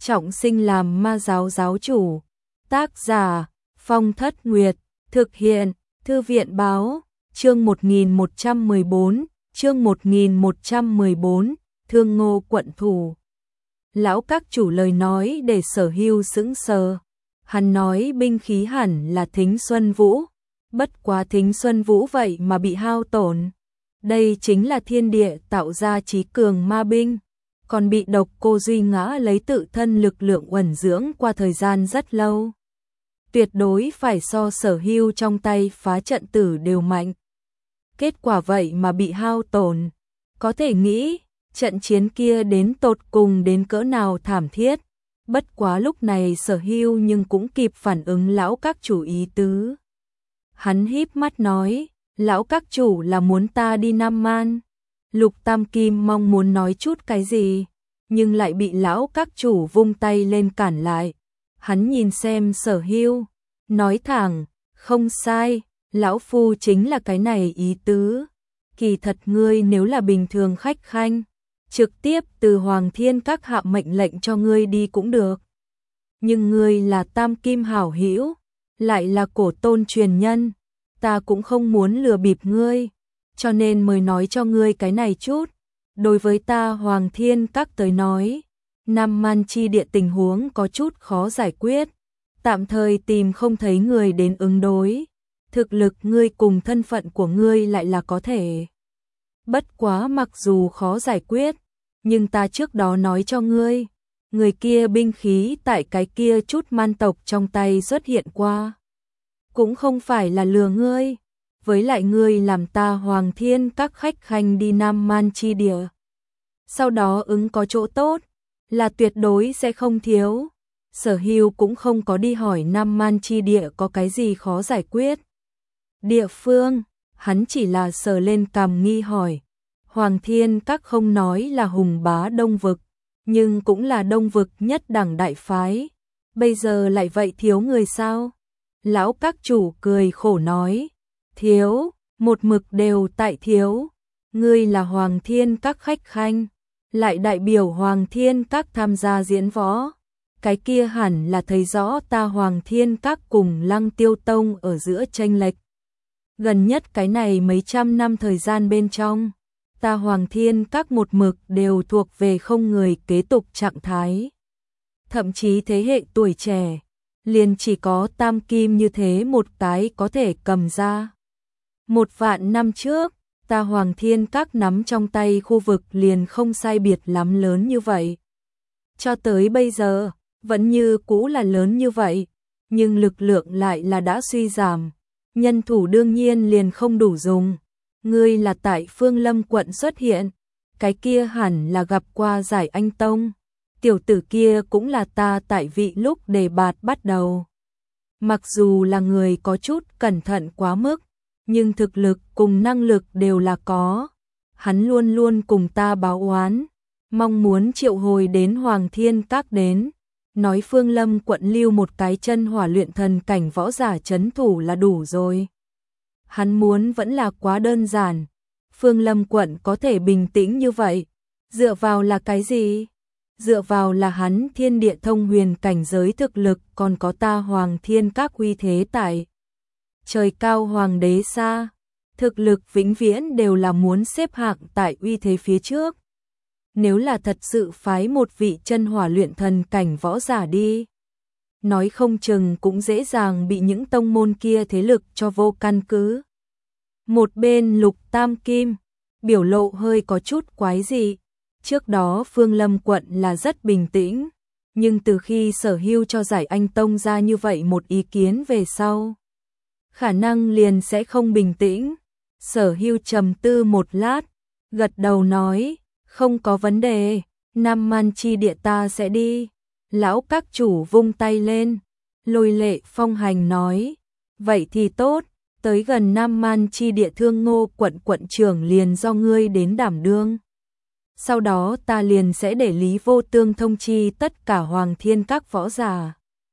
trọng sinh làm ma giáo giáo chủ. Tác giả Phong Thất Nguyệt. Thực hiện Thư viện Báo. Chương 1114. Chương 1114. Thương Ngô quận thủ. Lão các chủ lời nói để Sở Hưu sững sờ. Hắn nói binh khí hẳn là Thính Xuân Vũ. Bất quá Thính Xuân Vũ vậy mà bị hao tổn. Đây chính là thiên địa tạo ra trí cường ma binh. Còn bị Độc Cô Duy Ngã lấy tự thân lực lượng uẩn dưỡng qua thời gian rất lâu. Tuyệt đối phải so Sở Hưu trong tay phá trận tử đều mạnh. Kết quả vậy mà bị hao tổn. Có thể nghĩ, trận chiến kia đến tột cùng đến cỡ nào thảm thiết. Bất quá lúc này Sở Hưu nhưng cũng kịp phản ứng lão các chủ ý tứ. Hắn híp mắt nói, lão các chủ là muốn ta đi Nam Man. Lục Tam Kim mong muốn nói chút cái gì, nhưng lại bị lão các chủ vung tay lên cản lại. Hắn nhìn xem Sở Hưu, nói thẳng, không sai, lão phu chính là cái này ý tứ. Kỳ thật ngươi nếu là bình thường khách khanh, trực tiếp từ Hoàng Thiên Các hạ mệnh lệnh cho ngươi đi cũng được. Nhưng ngươi là Tam Kim hảo hữu, lại là cổ tôn truyền nhân, ta cũng không muốn lừa bịp ngươi, cho nên mới nói cho ngươi cái này chút. Đối với ta Hoàng Thiên Các tới nói, Nam Man chi địa tình huống có chút khó giải quyết, tạm thời tìm không thấy người đến ứng đối. Thực lực ngươi cùng thân phận của ngươi lại là có thể. Bất quá mặc dù khó giải quyết, nhưng ta trước đó nói cho ngươi, người kia binh khí tại cái kia chút man tộc trong tay xuất hiện qua. Cũng không phải là lừa ngươi, với lại ngươi làm ta Hoàng Thiên Các khách khanh đi Nam Man chi địa. Sau đó ứng có chỗ tốt, là tuyệt đối sẽ không thiếu. Sở Hưu cũng không có đi hỏi Nam Man chi địa có cái gì khó giải quyết. Địa phương, hắn chỉ là sờ lên cằm nghi hỏi. Hoàng Thiên Các không nói là hùng bá Đông Vực, nhưng cũng là Đông Vực nhất đẳng đại phái. Bây giờ lại vậy thiếu người sao? Lão các chủ cười khổ nói. Thiếu, một mực đều tại thiếu. Ngươi là Hoàng Thiên Các khách khanh, lại đại biểu Hoàng Thiên Các tham gia diễn võ. Cái kia hẳn là thấy rõ ta Hoàng Thiên Các cùng Lăng Tiêu Tông ở giữa chênh lệch. Gần nhất cái này mấy trăm năm thời gian bên trong, ta Hoàng Thiên Các một mực đều thuộc về không người kế tục trạng thái. Thậm chí thế hệ tuổi trẻ, liền chỉ có Tam Kim như thế một cái có thể cầm ra. 1.000 năm trước, ta Hoàng Thiên Các nắm trong tay khu vực liền không sai biệt lắm lớn như vậy. Cho tới bây giờ, vẫn như cũ là lớn như vậy, nhưng lực lượng lại là đã suy giảm. Nhân thủ đương nhiên liền không đủ dùng. Ngươi là tại Phương Lâm quận xuất hiện, cái kia hẳn là gặp qua Giải Anh Tông. Tiểu tử kia cũng là ta tại vị lúc đề bạt bắt đầu. Mặc dù là người có chút cẩn thận quá mức, nhưng thực lực cùng năng lực đều là có. Hắn luôn luôn cùng ta báo oán, mong muốn triệu hồi đến Hoàng Thiên Các đến. Nói Phương Lâm quận lưu một cái chân hỏa luyện thần cảnh võ giả trấn thủ là đủ rồi. Hắn muốn vẫn là quá đơn giản. Phương Lâm quận có thể bình tĩnh như vậy, dựa vào là cái gì? Dựa vào là hắn thiên địa thông huyền cảnh giới thực lực, còn có ta Hoàng Thiên Các uy thế tại trời cao hoàng đế xa. Thực lực vĩnh viễn đều là muốn xếp hạng tại uy thế phía trước. Nếu là thật sự phái một vị chân hỏa luyện thần cảnh võ giả đi, nói không chừng cũng dễ dàng bị những tông môn kia thế lực cho vô căn cứ. Một bên Lục Tam Kim, biểu lộ hơi có chút quái dị. Trước đó Phương Lâm quận là rất bình tĩnh, nhưng từ khi Sở Hưu cho Giải Anh Tông ra như vậy một ý kiến về sau, khả năng liền sẽ không bình tĩnh. Sở Hưu trầm tư một lát, gật đầu nói, không có vấn đề, Nam Man chi địa ta sẽ đi. Lão các chủ vung tay lên, Lôi Lệ Phong hành nói, vậy thì tốt, tới gần Nam Man chi địa Thương Ngô quận quận trưởng liền do ngươi đến đảm đương. Sau đó ta liền sẽ để Lý Vô Tương thông chi tất cả Hoàng Thiên Các võ giả.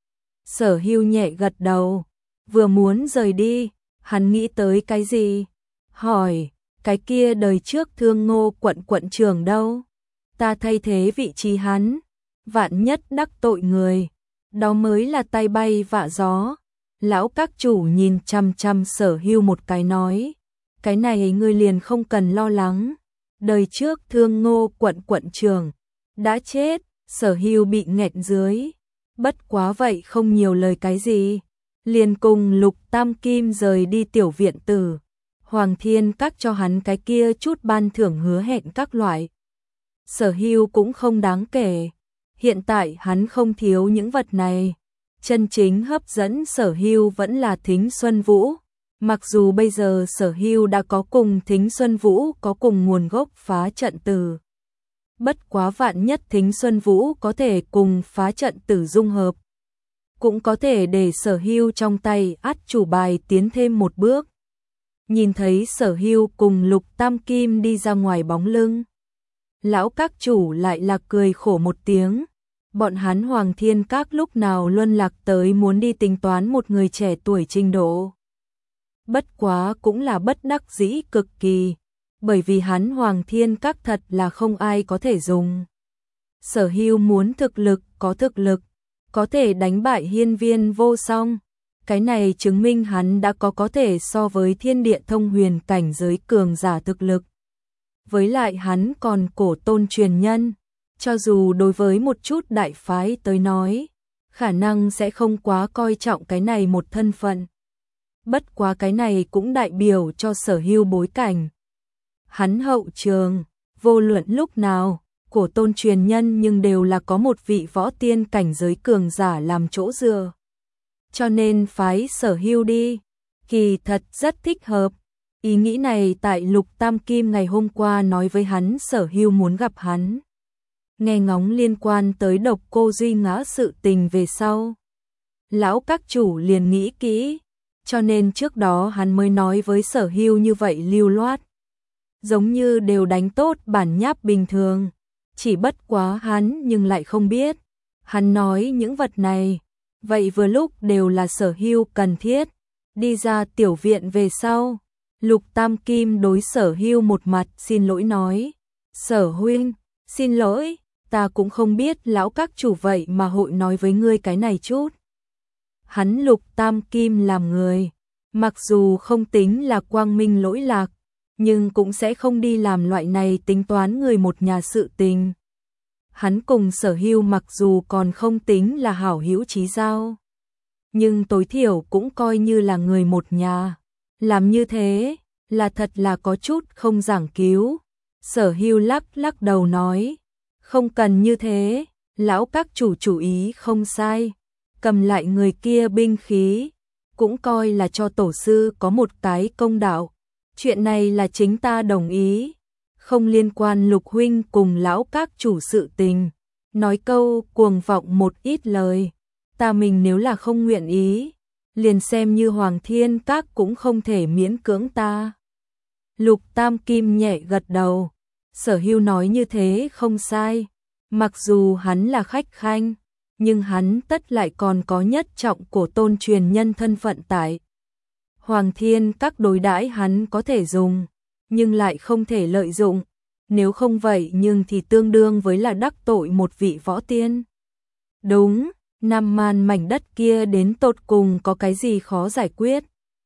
Sở Hưu nhẹ gật đầu, vừa muốn rời đi, hắn nghĩ tới cái gì? Hỏi, cái kia đời trước Thương Ngô quận quận trưởng đâu? Ta thay thế vị trí hắn. vạn nhất đắc tội người, đó mới là tai bay vạ gió. Lão các chủ nhìn chăm chăm Sở Hưu một cái nói, cái này ngươi liền không cần lo lắng. Đời trước Thương Ngô quận trưởng đã chết, Sở Hưu bị nghẹn dưới. Bất quá vậy không nhiều lời cái gì, liền cùng Lục Tam Kim rời đi tiểu viện tử. Hoàng Thiên Các cho hắn cái kia chút ban thưởng hứa hẹn các loại. Sở Hưu cũng không đáng kể, hiện tại hắn không thiếu những vật này. Chân chính hấp dẫn Sở Hưu vẫn là Thính Xuân Vũ. Mặc dù bây giờ Sở Hưu đã có cùng Thính Xuân Vũ có cùng nguồn gốc phá trận tử. Bất quá vạn nhất Thính Xuân Vũ có thể cùng phá trận tử dung hợp, cũng có thể để Sở Hưu trong tay át chủ bài tiến thêm một bước. Nhìn thấy Sở Hưu cùng Lục Tam Kim đi ra ngoài bóng lưng, lão các chủ lại là cười khổ một tiếng. Bọn hắn Hoàng Thiên Các lúc nào luân lạc tới muốn đi tính toán một người trẻ tuổi trình độ. Bất quá cũng là bất đắc dĩ cực kỳ, bởi vì hắn Hoàng Thiên Các thật là không ai có thể dùng. Sở Hưu muốn thực lực, có thể đánh bại Hiên Viên Vô Song. Cái này chứng minh hắn đã có thể so với thiên địa thông huyền cảnh giới cường giả thực lực. Với lại hắn còn cổ tôn truyền nhân, cho dù đối với một chút đại phái tới nói, khả năng sẽ không quá coi trọng cái này một thân phận. Bất quá cái này cũng đại biểu cho Sở Hưu bối cảnh. Hắn hậu trường, vô luận lúc nào, cổ tôn truyền nhân nhưng đều là có một vị võ tiên cảnh giới cường giả làm chỗ dựa. Cho nên phái Sở Hưu đi, kỳ thật rất thích hợp. Ý nghĩ này tại Lục Tam Kim ngày hôm qua nói với hắn Sở Hưu muốn gặp hắn. Nghe ngóng liên quan tới Độc Cô Duy Ngã sự tình về sau, lão các chủ liền nghĩ kỹ, cho nên trước đó hắn mới nói với Sở Hưu như vậy lưu loát. Giống như đều đánh tốt bản nháp bình thường, chỉ bất quá hắn nhưng lại không biết. Hắn nói những vật này, vậy vừa lúc đều là Sở Hưu cần thiết. Đi ra tiểu viện về sau, Lục Tam Kim đối Sở Hưu một mặt xin lỗi nói, Sở huynh, xin lỗi, ta cũng không biết lão các chủ vậy mà hội nói với ngươi cái này chút. Hắn Lục Tam Kim làm người, mặc dù không tính là quang minh lỗi lạc, nhưng cũng sẽ không đi làm loại này tính toán người một nhà sự tình. Hắn cùng Sở Hưu mặc dù còn không tính là hảo hữu chí giao, nhưng tối thiểu cũng coi như là người một nhà. Làm như thế là thật là có chút không giảng cứu. Sở Hưu lắc đầu nói, không cần như thế, lão các chủ ý không sai, cầm lại người kia binh khí, cũng coi là cho tổ sư có một cái công đạo. Chuyện này là chính ta đồng ý, không liên quan Lục huynh cùng lão các chủ sự tình. Nói câu cuồng vọng một ít lời, ta mình nếu là không nguyện ý, liền xem như Hoàng Thiên Các cũng không thể miễn cưỡng ta. Lục Tam Kim nhẹ gật đầu, Sở Hưu nói như thế không sai, mặc dù hắn là khách khanh, nhưng hắn tất lại còn có nhất trọng cổ tôn truyền nhân thân phận tại. Hoàng Thiên Các đối đãi hắn có thể dùng, nhưng lại không thể lợi dụng, nếu không vậy nhưng thì tương đương với là đắc tội một vị võ tiên. Đúng, Nam Man mảnh đất kia đến tột cùng có cái gì khó giải quyết.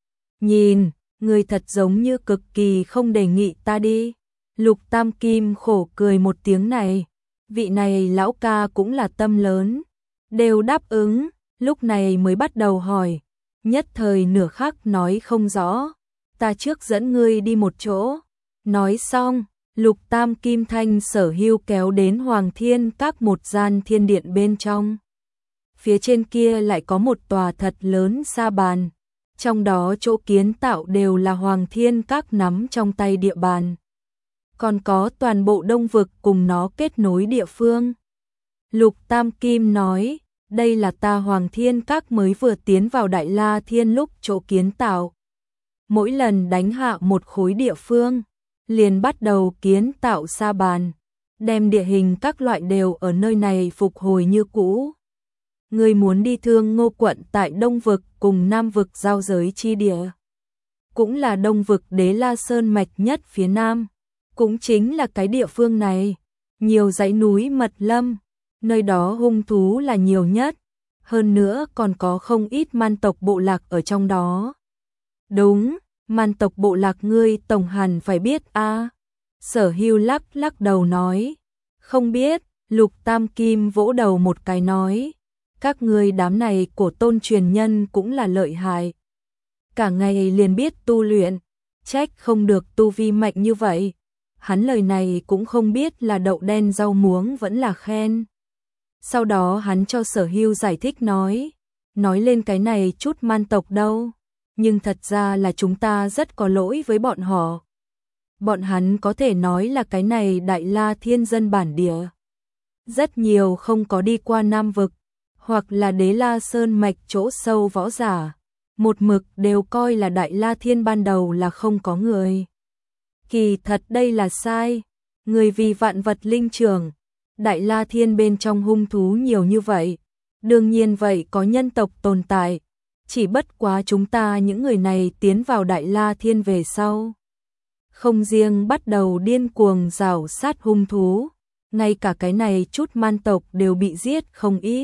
Nhìn, người thật giống như cực kỳ không đề nghị ta đi. Lục Tam Kim khổ cười một tiếng này, vị này lão ca cũng là tâm lớn, đều đáp ứng, lúc này mới bắt đầu hỏi, nhất thời nửa khắc nói không rõ, ta trước dẫn ngươi đi một chỗ. Nói xong, Lục Tam Kim thanh Sở Hưu kéo đến Hoàng Thiên Các một gian thiên điện bên trong. Phía trên kia lại có một tòa thật lớn sa bàn, trong đó chỗ kiến tạo đều là Hoàng Thiên Các nắm trong tay địa bàn. Còn có toàn bộ Đông Vực cùng nó kết nối địa phương. Lục Tam Kim nói, đây là ta Hoàng Thiên Các mới vừa tiến vào Đại La Thiên lúc chỗ kiến tạo. Mỗi lần đánh hạ một khối địa phương, liền bắt đầu kiến tạo sa bàn, đem địa hình các loại đều ở nơi này phục hồi như cũ. Người muốn đi Thương Ngô quận tại Đông Vực cùng Nam Vực giao giới chi địa, cũng là Đông Vực Đế La Sơn mạch nhất phía Nam, cũng chính là cái địa phương này, nhiều dãy núi mật lâm, Nơi đó hung thú là nhiều nhất, hơn nữa còn có không ít man tộc bộ lạc ở trong đó. Đúng, man tộc bộ lạc ngươi tổng hẳn phải biết a. Sở Hưu lắc lắc đầu nói, không biết. Lục Tam Kim vỗ đầu một cái nói, các ngươi đám này của tôn truyền nhân cũng là lợi hại. Cả ngày liền biết tu luyện, trách không được tu vi mạnh như vậy. Hắn lời này cũng không biết là đậu đen rau muống vẫn là khen. Sau đó hắn cho Sở Hưu giải thích nói lên cái này chút man tộc đâu, nhưng thật ra là chúng ta rất có lỗi với bọn họ. Bọn hắn có thể nói là cái này Đại La Thiên dân bản địa. Rất nhiều không có đi qua Nam Vực, hoặc là Đế La Sơn mạch chỗ sâu võ giả, một mực đều coi là Đại La Thiên ban đầu là không có người. Kỳ thật đây là sai, người vì vạn vật linh trường, Đại La Thiên bên trong hung thú nhiều như vậy, đương nhiên vậy có nhân tộc tồn tại, chỉ bất quá chúng ta những người này tiến vào Đại La Thiên về sau. Không riêng bắt đầu điên cuồng rào sát hung thú, ngay cả cái này chút man tộc đều bị giết không ít.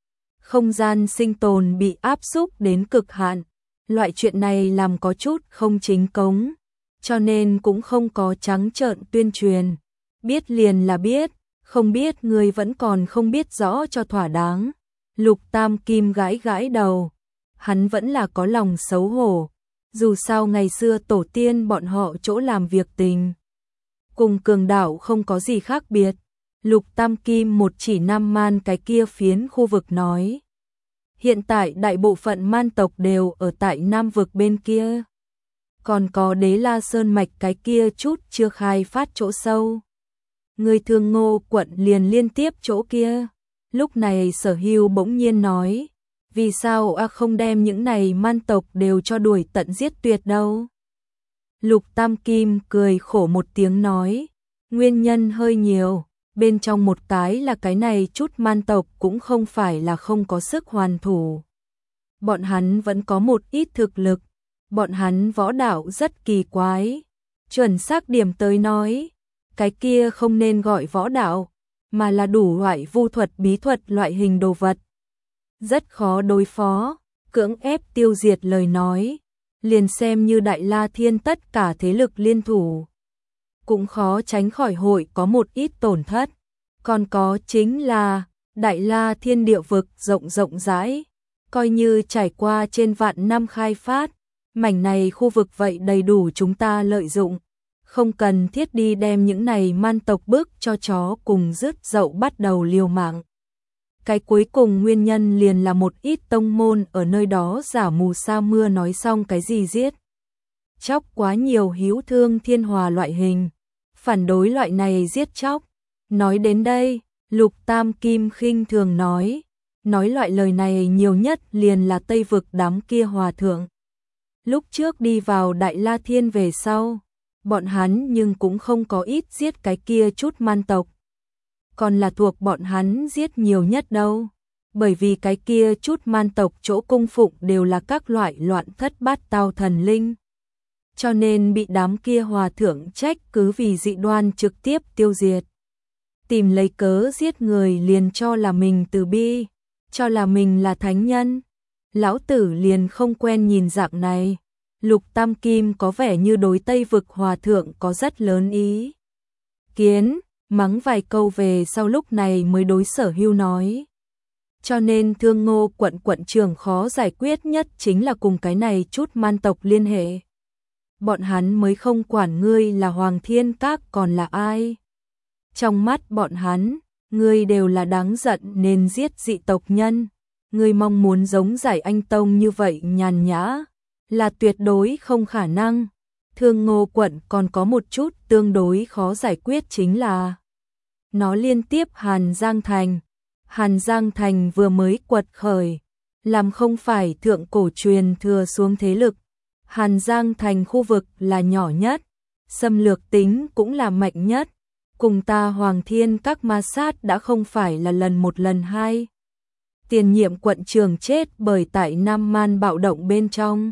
Không gian sinh tồn bị áp xúc đến cực hạn, loại chuyện này làm có chút không chính cống, cho nên cũng không có trắng trợn tuyên truyền. Biết liền là biết, không biết người vẫn còn không biết rõ cho thỏa đáng. Lục Tam Kim gãi gãi đầu, hắn vẫn là có lòng xấu hổ. Dù sao ngày xưa tổ tiên bọn họ chỗ làm việc tình cùng cường đảo không có gì khác biệt. Lục Tam Kim một chỉ Nam Man cái kia phiến khu vực nói, hiện tại đại bộ phận man tộc đều ở tại Nam Vực bên kia, còn có Đế La Sơn mạch cái kia chút chưa khai phát chỗ sâu. Người Thương Ngô quận liền liên tiếp chỗ kia. Lúc này Sở Hưu bỗng nhiên nói, vì sao không đem những này man tộc đều cho đuổi tận giết tuyệt đâu? Lục Tam Kim cười khổ một tiếng nói, nguyên nhân hơi nhiều, bên trong một cái là cái này chút man tộc cũng không phải là không có sức hoàn thủ. Bọn hắn vẫn có một ít thực lực, bọn hắn võ đạo rất kỳ quái. Chuẩn xác điểm tới nói, cái kia không nên gọi võ đạo, mà là đủ loại vu thuật bí thuật loại hình đồ vật. Rất khó đối phó, cưỡng ép tiêu diệt lời nói, liền xem như Đại La Thiên tất cả thế lực liên thủ, cũng khó tránh khỏi hội có một ít tổn thất. Còn có chính là, Đại La Thiên địa vực rộng rãi, coi như trải qua trên vạn năm khai phát, mảnh này khu vực vậy đầy đủ chúng ta lợi dụng, không cần thiết đi đem những này man tộc bước cho chó cùng rứt dậu bắt đầu liều mạng. Cái cuối cùng nguyên nhân liền là một ít tông môn ở nơi đó giả mù sa mưa nói xong cái gì giết chóc quá nhiều hữu thương thiên hòa loại hình, phản đối loại này giết chóc. Nói đến đây, Lục Tam Kim khinh thường nói loại lời này nhiều nhất liền là Tây Vực đám kia hòa thượng. Lúc trước đi vào Đại La Thiên về sau, bọn hắn nhưng cũng không có ít giết cái kia chút man tộc. Còn là thuộc bọn hắn giết nhiều nhất đâu, bởi vì cái kia chút man tộc chỗ cung phụng đều là các loại loạn thất bát tao thần linh. Cho nên bị đám kia hòa thượng trách cứ vì dị đoan trực tiếp tiêu diệt. Tìm lấy cớ giết người liền cho là mình từ bi, cho là mình là thánh nhân. Lão tử liền không quen nhìn dạng này. Lục Tam Kim có vẻ như đối Tây Vực hòa thượng có rất lớn ý kiến, mắng vài câu về sau lúc này mới đối Sở Hưu nói. Cho nên Thương Ngô quận trưởng khó giải quyết nhất chính là cùng cái này chút man tộc liên hệ. Bọn hắn mới không quản ngươi là Hoàng Thiên Các còn là ai. Trong mắt bọn hắn, ngươi đều là đáng giận nên giết dị tộc nhân. Ngươi mong muốn giống Giải Anh Tông như vậy nhàn nhã, là tuyệt đối không khả năng. Thương Ngô quận còn có một chút tương đối khó giải quyết chính là nó liên tiếp Hàn Giang Thành. Hàn Giang Thành vừa mới quật khởi, làm không phải thượng cổ truyền thừa xuống thế lực. Hàn Giang Thành khu vực là nhỏ nhất, xâm lược tính cũng là mạnh nhất. Cùng ta Hoàng Thiên Các ma sát đã không phải là lần một lần hai. Tiền nhiệm quận trưởng chết bởi tại Nam Man bạo động bên trong.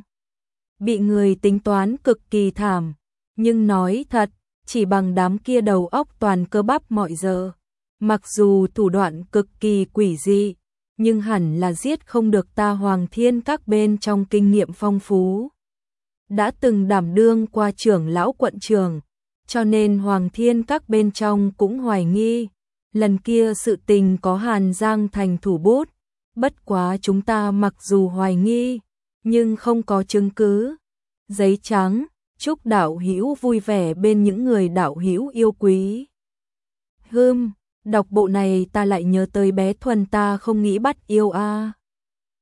Bị người tính toán cực kỳ thảm, nhưng nói thật, chỉ bằng đám kia đầu óc toàn cơ bắp mọi giờ, Mặc dù thủ đoạn cực kỳ quỷ dị, nhưng hẳn là giết không được ta. Hoàng Thiên Các bên trong kinh nghiệm phong phú, đã từng đảm đương qua trưởng lão quận trưởng, cho nên Hoàng Thiên Các bên trong cũng hoài nghi, lần kia sự tình có Hàn Giang thành thủ bút, bất quá chúng ta mặc dù hoài nghi, nhưng không có chứng cứ. Giấy trắng, chúc đạo hữu vui vẻ bên những người đạo hữu yêu quý. Đọc bộ này ta lại nhớ tới bé Thuần, ta không nghĩ bắt yêu a.